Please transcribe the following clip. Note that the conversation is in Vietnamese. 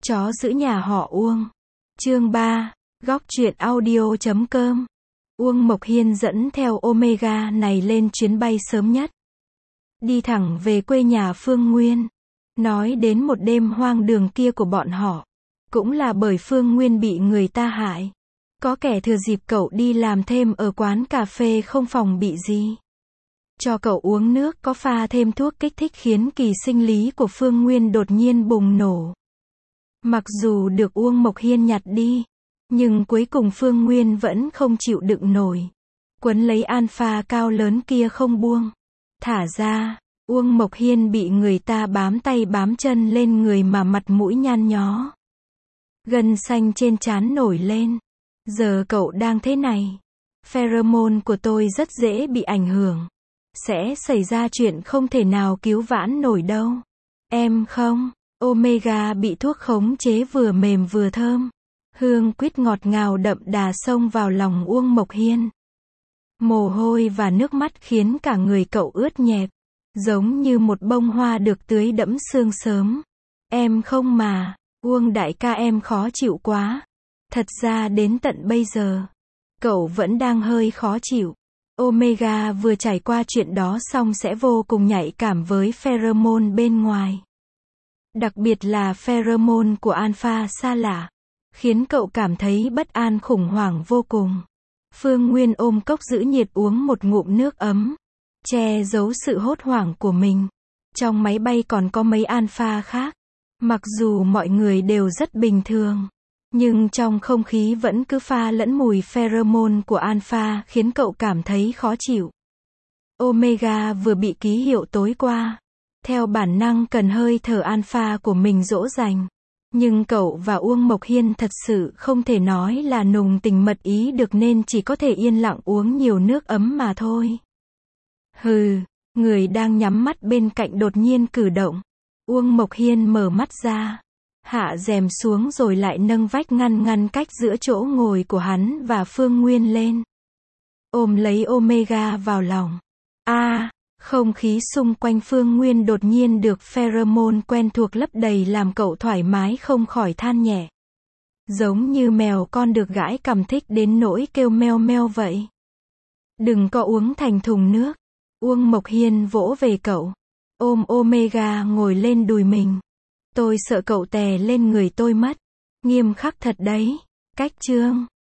Chó giữ nhà họ Uông. Chương 3, góc truyện audio.com. Uông Mộc Hiên dẫn theo Omega này lên chuyến bay sớm nhất. Đi thẳng về quê nhà Phương Nguyên. Nói đến một đêm hoang đường kia của bọn họ. Cũng là bởi Phương Nguyên bị người ta hại. Có kẻ thừa dịp cậu đi làm thêm ở quán cà phê không phòng bị gì. Cho cậu uống nước có pha thêm thuốc kích thích khiến kỳ sinh lý của Phương Nguyên đột nhiên bùng nổ. Mặc dù được Uông Mộc Hiên nhặt đi, nhưng cuối cùng Phương Nguyên vẫn không chịu đựng nổi. Quấn lấy alpha cao lớn kia không buông. Thả ra, Uông Mộc Hiên bị người ta bám tay bám chân lên người mà mặt mũi nhăn nhó. Gân xanh trên trán nổi lên. Giờ cậu đang thế này. Pheromone của tôi rất dễ bị ảnh hưởng. Sẽ xảy ra chuyện không thể nào cứu vãn nổi đâu. Em không. Omega bị thuốc khống chế vừa mềm vừa thơm. Hương quýt ngọt ngào đậm đà xông vào lòng Uông Mộc Hiên. Mồ hôi và nước mắt khiến cả người cậu ướt nhẹp. Giống như một bông hoa được tưới đẫm sương sớm. Em không mà. Uông đại ca em khó chịu quá. Thật ra đến tận bây giờ, cậu vẫn đang hơi khó chịu. Omega vừa trải qua chuyện đó xong sẽ vô cùng nhạy cảm với pheromone bên ngoài. Đặc biệt là pheromone của alpha xa lạ. Khiến cậu cảm thấy bất an khủng hoảng vô cùng. Phương Nguyên ôm cốc giữ nhiệt uống một ngụm nước ấm. Che giấu sự hốt hoảng của mình. Trong máy bay còn có mấy alpha khác. Mặc dù mọi người đều rất bình thường. Nhưng trong không khí vẫn cứ pha lẫn mùi pheromone của alpha khiến cậu cảm thấy khó chịu. Omega vừa bị ký hiệu tối qua. Theo bản năng cần hơi thở alpha của mình dỗ dành. Nhưng cậu và Uông Mộc Hiên thật sự không thể nói là nồng tình mật ý được nên chỉ có thể yên lặng uống nhiều nước ấm mà thôi. Hừ, người đang nhắm mắt bên cạnh đột nhiên cử động. Uông Mộc Hiên mở mắt ra. Hạ rèm xuống rồi lại nâng vách ngăn cách giữa chỗ ngồi của hắn và Phương Nguyên lên. Ôm lấy Omega vào lòng. Không khí xung quanh Phương Nguyên đột nhiên được pheromone quen thuộc lấp đầy làm cậu thoải mái không khỏi than nhẹ. Giống như mèo con được gãi cằm thích đến nỗi kêu meo meo vậy. Đừng có uống thành thùng nước. Uông Mộc Hiên vỗ về cậu. Ôm Omega ngồi lên đùi mình. Tôi sợ cậu tè lên người tôi mất. Nghiêm khắc thật đấy. Cách chương.